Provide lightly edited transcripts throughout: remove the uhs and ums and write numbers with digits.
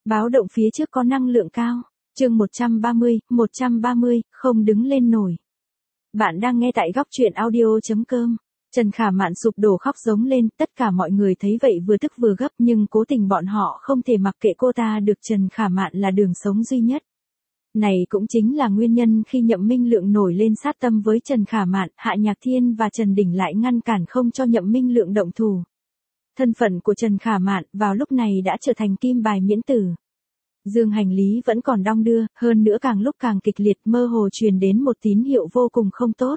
Báo động phía trước có năng lượng cao. Chương 130, không đứng lên nổi. Bạn đang nghe tại góc truyện audio.com. Trần Khả Mạn sụp đổ khóc giống lên, tất cả mọi người thấy vậy vừa tức vừa gấp nhưng cố tình bọn họ không thể mặc kệ cô ta được. Trần Khả Mạn là đường sống duy nhất. Này cũng chính là nguyên nhân khi Nhậm Minh Lượng nổi lên sát tâm với Trần Khả Mạn, Hạ Nhạc Thiên và Trần Đình lại ngăn cản không cho Nhậm Minh Lượng động thủ. Thân phận của Trần Khả Mạn vào lúc này đã trở thành kim bài miễn tử. Dương hành lý vẫn còn đong đưa, hơn nữa càng lúc càng kịch liệt, mơ hồ truyền đến một tín hiệu vô cùng không tốt.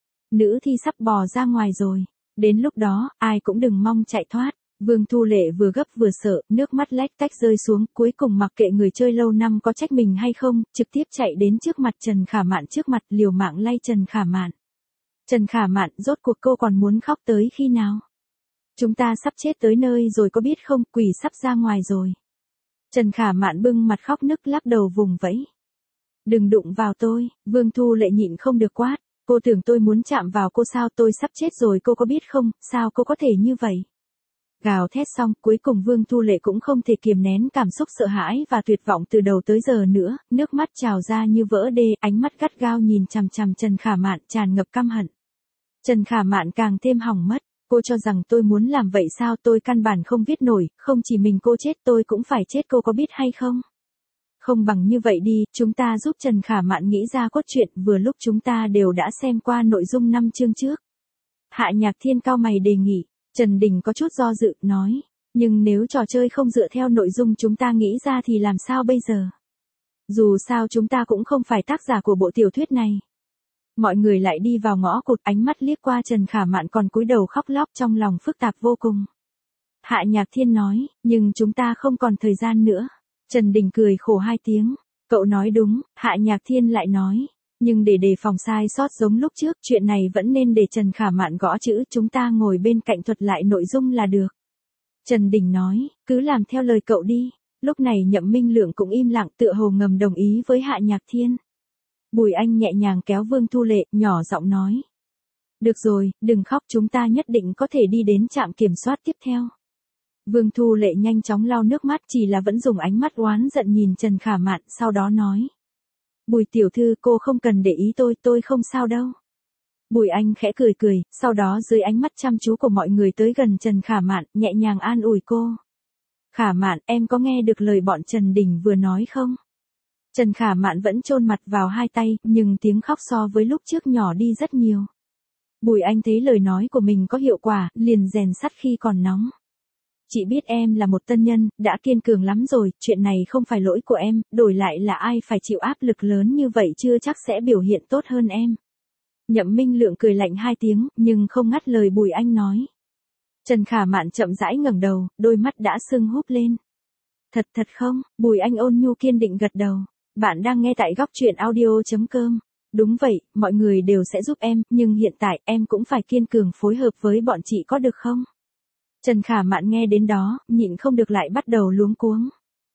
Nữ thi sắp bò ra ngoài rồi. Đến lúc đó, ai cũng đừng mong chạy thoát. Vương Thu Lệ vừa gấp vừa sợ, nước mắt lách tách rơi xuống, cuối cùng mặc kệ người chơi lâu năm có trách mình hay không, trực tiếp chạy đến trước mặt Trần Khả Mạn, trước mặt liều mạng lay Trần Khả Mạn. Trần Khả Mạn, rốt cuộc cô còn muốn khóc tới khi nào? Chúng ta sắp chết tới nơi rồi có biết không, quỷ sắp ra ngoài rồi. Trần Khả Mạn bưng mặt khóc nức lắc đầu vùng vẫy. Đừng đụng vào tôi, Vương Thu Lệ nhịn không được quát. Cô tưởng tôi muốn chạm vào cô sao, tôi sắp chết rồi cô có biết không, sao cô có thể như vậy? Gào thét xong, cuối cùng Vương Thu Lệ cũng không thể kiềm nén cảm xúc sợ hãi và tuyệt vọng từ đầu tới giờ nữa, nước mắt trào ra như vỡ đê, ánh mắt gắt gao nhìn chằm chằm Trần Khả Mạn, tràn ngập căm hận. Trần Khả Mạn càng thêm hỏng mất. Cô cho rằng tôi muốn làm vậy sao, tôi căn bản không viết nổi, không chỉ mình cô chết tôi cũng phải chết, cô có biết hay không? Không bằng như vậy đi, chúng ta giúp Trần Khả Mạn nghĩ ra cốt truyện, vừa lúc chúng ta đều đã xem qua nội dung 5 chương trước. Hạ Nhạc Thiên cau mày đề nghị, Trần Đình có chút do dự, nói, nhưng nếu trò chơi không dựa theo nội dung chúng ta nghĩ ra thì làm sao bây giờ? Dù sao chúng ta cũng không phải tác giả của bộ tiểu thuyết này. Mọi người lại đi vào ngõ cụt, ánh mắt liếc qua Trần Khả Mạn còn cúi đầu khóc lóc, trong lòng phức tạp vô cùng. Hạ Nhạc Thiên nói, nhưng chúng ta không còn thời gian nữa. Trần Đình cười khổ 2 tiếng, cậu nói đúng. Hạ Nhạc Thiên lại nói, nhưng để đề phòng sai sót giống lúc trước, chuyện này vẫn nên để Trần Khả Mạn gõ chữ, chúng ta ngồi bên cạnh thuật lại nội dung là được. Trần Đình nói, cứ làm theo lời cậu đi. Lúc này Nhậm Minh Lượng cũng im lặng, tựa hồ ngầm đồng ý với Hạ Nhạc Thiên. Bùi Anh nhẹ nhàng kéo Vương Thu Lệ, nhỏ giọng nói. Được rồi, đừng khóc, chúng ta nhất định có thể đi đến trạm kiểm soát tiếp theo. Vương Thu Lệ nhanh chóng lau nước mắt, chỉ là vẫn dùng ánh mắt oán giận nhìn Trần Khả Mạn, sau đó nói. Bùi tiểu thư, cô không cần để ý tôi không sao đâu. Bùi Anh khẽ cười cười, sau đó dưới ánh mắt chăm chú của mọi người tới gần Trần Khả Mạn, nhẹ nhàng an ủi cô. Khả Mạn, em có nghe được lời bọn Trần Đình vừa nói không? Trần Khả Mạn vẫn chôn mặt vào 2 tay, nhưng tiếng khóc so với lúc trước nhỏ đi rất nhiều. Bùi Anh thấy lời nói của mình có hiệu quả, liền rèn sắt khi còn nóng. Chị biết em là một tân nhân, đã kiên cường lắm rồi, chuyện này không phải lỗi của em, đổi lại là ai phải chịu áp lực lớn như vậy chưa chắc sẽ biểu hiện tốt hơn em. Nhậm Minh Lượng cười lạnh 2 tiếng, nhưng không ngắt lời Bùi Anh nói. Trần Khả Mạn chậm rãi ngẩng đầu, đôi mắt đã sưng húp lên. Thật không? Bùi Anh ôn nhu kiên định gật đầu. Bạn đang nghe tại góc truyện audio.com. Đúng vậy, mọi người đều sẽ giúp em, nhưng hiện tại em cũng phải kiên cường phối hợp với bọn chị có được không? Trần Khả Mạn nghe đến đó, nhịn không được lại bắt đầu luống cuống.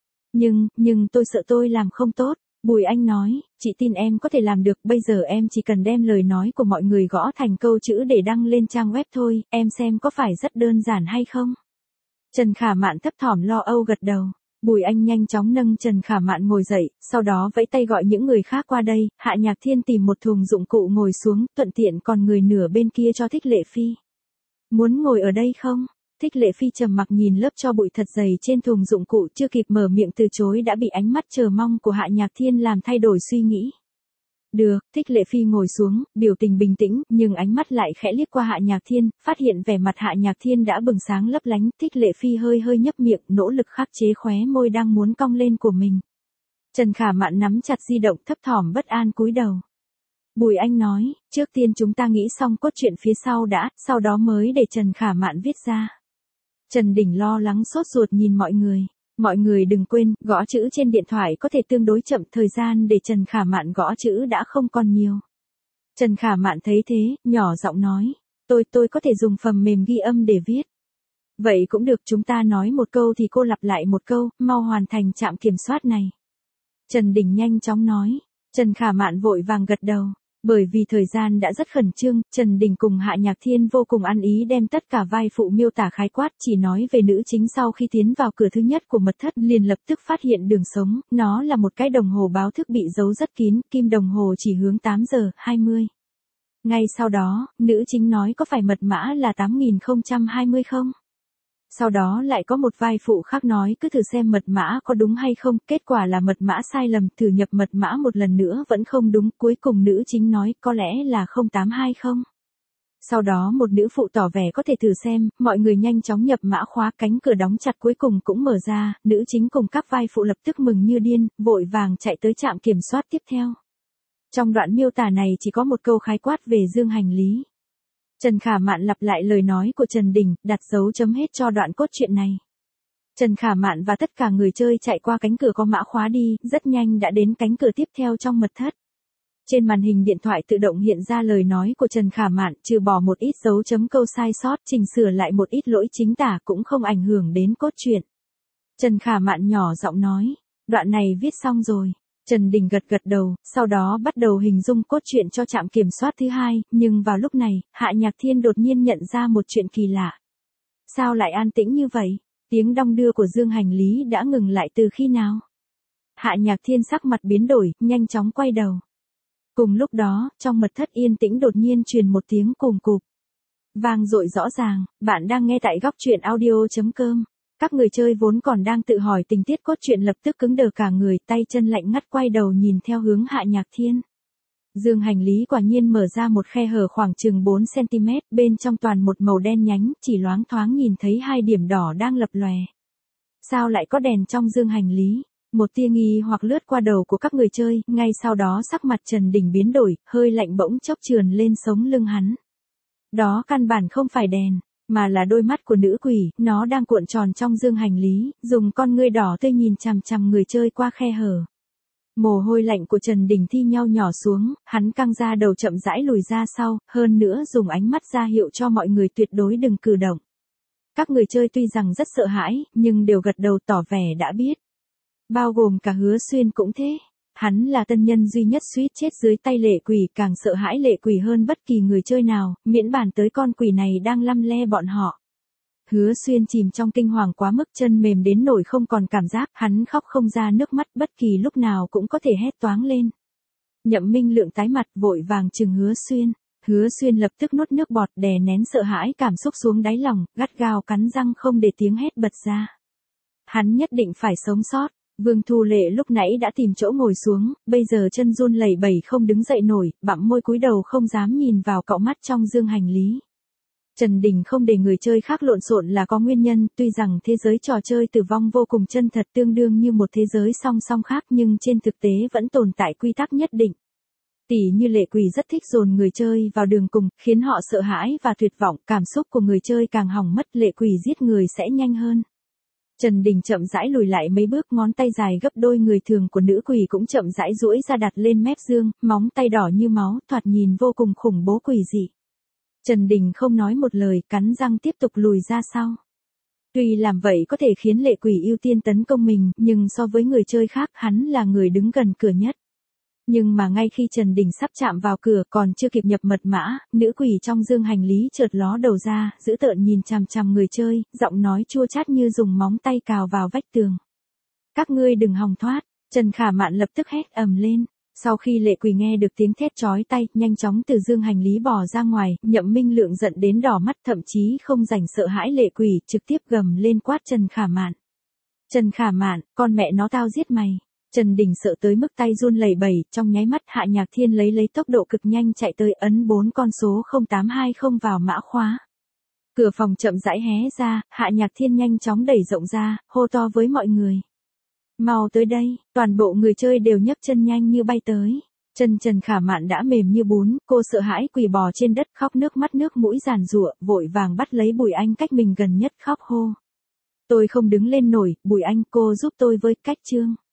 Nhưng tôi sợ tôi làm không tốt. Bùi Anh nói, chị tin em có thể làm được, bây giờ em chỉ cần đem lời nói của mọi người gõ thành câu chữ để đăng lên trang web thôi, em xem có phải rất đơn giản hay không? Trần Khả Mạn thấp thỏm lo âu gật đầu. Bùi Anh nhanh chóng nâng Trần Khả Mạn ngồi dậy, sau đó vẫy tay gọi những người khác qua đây. Hạ Nhạc Thiên tìm một thùng dụng cụ ngồi xuống, thuận tiện còn người nửa bên kia cho Thích Lệ Phi. Muốn ngồi ở đây không? Thích Lệ Phi trầm mặc nhìn lớp tro bụi thật dày trên thùng dụng cụ, chưa kịp mở miệng từ chối đã bị ánh mắt chờ mong của Hạ Nhạc Thiên làm thay đổi suy nghĩ. Được, Thích Lệ Phi ngồi xuống, biểu tình bình tĩnh, nhưng ánh mắt lại khẽ liếc qua Hạ Nhạc Thiên, phát hiện vẻ mặt Hạ Nhạc Thiên đã bừng sáng lấp lánh. Thích Lệ Phi hơi nhấp miệng, nỗ lực khắc chế khóe môi đang muốn cong lên của mình. Trần Khả Mạn nắm chặt di động, thấp thỏm bất an cúi đầu. Bùi Anh nói, trước tiên chúng ta nghĩ xong cốt truyện phía sau đã, sau đó mới để Trần Khả Mạn viết ra. Trần Đình lo lắng sốt ruột nhìn mọi người. Mọi người đừng quên, gõ chữ trên điện thoại có thể tương đối chậm, thời gian để Trần Khả Mạn gõ chữ đã không còn nhiều. Trần Khả Mạn thấy thế, nhỏ giọng nói, tôi có thể dùng phần mềm ghi âm để viết. Vậy cũng được, chúng ta nói một câu thì cô lặp lại một câu, mau hoàn thành trạm kiểm soát này. Trần Đình nhanh chóng nói. Trần Khả Mạn vội vàng gật đầu. Bởi vì thời gian đã rất khẩn trương, Trần Đình cùng Hạ Nhạc Thiên vô cùng ăn ý đem tất cả vai phụ miêu tả khái quát, chỉ nói về nữ chính sau khi tiến vào cửa thứ nhất của mật thất liền lập tức phát hiện đường sống, nó là một cái đồng hồ báo thức bị giấu rất kín, kim đồng hồ chỉ hướng 8 giờ 20. Ngay sau đó, nữ chính nói có phải mật mã là 8020 không? Sau đó lại có một vai phụ khác nói cứ thử xem mật mã có đúng hay không, kết quả là mật mã sai lầm, thử nhập mật mã một lần nữa vẫn không đúng, cuối cùng nữ chính nói có lẽ là 0820. Sau đó một nữ phụ tỏ vẻ có thể thử xem, mọi người nhanh chóng nhập mã khóa, cánh cửa đóng chặt cuối cùng cũng mở ra, nữ chính cùng các vai phụ lập tức mừng như điên, vội vàng chạy tới trạm kiểm soát tiếp theo. Trong đoạn miêu tả này chỉ có một câu khái quát về dương hành lý. Trần Khả Mạn lặp lại lời nói của Trần Đình, đặt dấu chấm hết cho đoạn cốt truyện này. Trần Khả Mạn và tất cả người chơi chạy qua cánh cửa có mã khóa đi, rất nhanh đã đến cánh cửa tiếp theo trong mật thất. Trên màn hình điện thoại tự động hiện ra lời nói của Trần Khả Mạn, trừ bỏ một ít dấu chấm câu sai sót, chỉnh sửa lại một ít lỗi chính tả cũng không ảnh hưởng đến cốt truyện. Trần Khả Mạn nhỏ giọng nói, đoạn này viết xong rồi. Trần Đình gật gật đầu, sau đó bắt đầu hình dung cốt truyện cho trạm kiểm soát thứ hai, nhưng vào lúc này, Hạ Nhạc Thiên đột nhiên nhận ra một chuyện kỳ lạ. Sao lại an tĩnh như vậy? Tiếng đong đưa của dương hành lý đã ngừng lại từ khi nào? Hạ Nhạc Thiên sắc mặt biến đổi, nhanh chóng quay đầu. Cùng lúc đó, trong mật thất yên tĩnh đột nhiên truyền một tiếng cùm cụp. Vang dội rõ ràng, bạn đang nghe tại góc truyện audio.com. Các người chơi vốn còn đang tự hỏi tình tiết cốt truyện lập tức cứng đờ cả người, tay chân lạnh ngắt quay đầu nhìn theo hướng Hạ Nhạc Thiên. Dương hành lý quả nhiên mở ra một khe hở khoảng chừng 4 cm, bên trong toàn một màu đen nhánh, chỉ loáng thoáng nhìn thấy 2 điểm đỏ đang lập lòe. Sao lại có đèn trong dương hành lý? Một tia nghi hoặc lướt qua đầu của các người chơi, ngay sau đó sắc mặt Trần Đình biến đổi, hơi lạnh bỗng chốc trườn lên sống lưng hắn. Đó căn bản không phải đèn, mà là đôi mắt của nữ quỷ, nó đang cuộn tròn trong dương hành lý, dùng con ngươi đỏ tươi nhìn chằm chằm người chơi qua khe hở. Mồ hôi lạnh của Trần Đình thi nhau nhỏ xuống, hắn căng ra đầu chậm rãi lùi ra sau, hơn nữa dùng ánh mắt ra hiệu cho mọi người tuyệt đối đừng cử động. Các người chơi tuy rằng rất sợ hãi, nhưng đều gật đầu tỏ vẻ đã biết. Bao gồm cả Hứa Xuyên cũng thế. Hắn là tân nhân duy nhất suýt chết dưới tay lệ quỷ, càng sợ hãi lệ quỷ hơn bất kỳ người chơi nào, miễn bàn tới con quỷ này đang lăm le bọn họ. Hứa Xuyên chìm trong kinh hoàng quá mức, chân mềm đến nỗi không còn cảm giác, hắn khóc không ra nước mắt, bất kỳ lúc nào cũng có thể hét toáng lên. Nhậm Minh Lượng tái mặt vội vàng chừng Hứa Xuyên. Hứa Xuyên lập tức nuốt nước bọt, đè nén sợ hãi cảm xúc xuống đáy lòng, gắt gao cắn răng không để tiếng hét bật ra. Hắn nhất định phải sống sót. Vương Thu Lệ lúc nãy đã tìm chỗ ngồi xuống, bây giờ chân run lẩy bẩy không đứng dậy nổi, bặm môi cúi đầu không dám nhìn vào cậu mắt trong dương hành lý. Trần Đình không để người chơi khác lộn xộn là có nguyên nhân, tuy rằng thế giới trò chơi tử vong vô cùng chân thật tương đương như một thế giới song song khác nhưng trên thực tế vẫn tồn tại quy tắc nhất định. Tỷ như lệ quỷ rất thích dồn người chơi vào đường cùng, khiến họ sợ hãi và tuyệt vọng, cảm xúc của người chơi càng hỏng mất, lệ quỷ giết người sẽ nhanh hơn. Trần Đình chậm rãi lùi lại mấy bước, ngón tay dài gấp đôi người thường của nữ quỷ cũng chậm rãi duỗi ra đặt lên mép dương, móng tay đỏ như máu, thoạt nhìn vô cùng khủng bố quỷ dị. Trần Đình không nói một lời, cắn răng tiếp tục lùi ra sau. Tuy làm vậy có thể khiến lệ quỷ ưu tiên tấn công mình, nhưng so với người chơi khác, hắn là người đứng gần cửa nhất. Nhưng mà ngay khi Trần Đình sắp chạm vào cửa còn chưa kịp nhập mật mã, nữ quỷ trong dương hành lý chợt ló đầu ra, dữ tợn nhìn chằm chằm người chơi, giọng nói chua chát như dùng móng tay cào vào vách tường. Các ngươi đừng hòng thoát, Trần Khả Mạn lập tức hét ầm lên. Sau khi lệ quỷ nghe được tiếng thét chói tai, nhanh chóng từ dương hành lý bò ra ngoài, Nhậm Minh Lượng giận đến đỏ mắt, thậm chí không rảnh sợ hãi lệ quỷ, trực tiếp gầm lên quát Trần Khả Mạn. Trần Khả Mạn, con mẹ nó tao giết mày. Trần Đình sợ tới mức tay run lẩy bẩy, trong nháy mắt Hạ Nhạc Thiên lấy tốc độ cực nhanh chạy tới ấn 4 con số 0820 vào mã khóa. Cửa phòng chậm rãi hé ra, Hạ Nhạc Thiên nhanh chóng đẩy rộng ra, hô to với mọi người. Mau tới đây, toàn bộ người chơi đều nhấc chân nhanh như bay tới. Chân Trần Khả Mạn đã mềm như bún, cô sợ hãi quỳ bò trên đất khóc nước mắt nước mũi giàn giụa, vội vàng bắt lấy Bùi Anh cách mình gần nhất khóc hô. Tôi không đứng lên nổi, Bùi Anh cô giúp tôi với, cách Trương.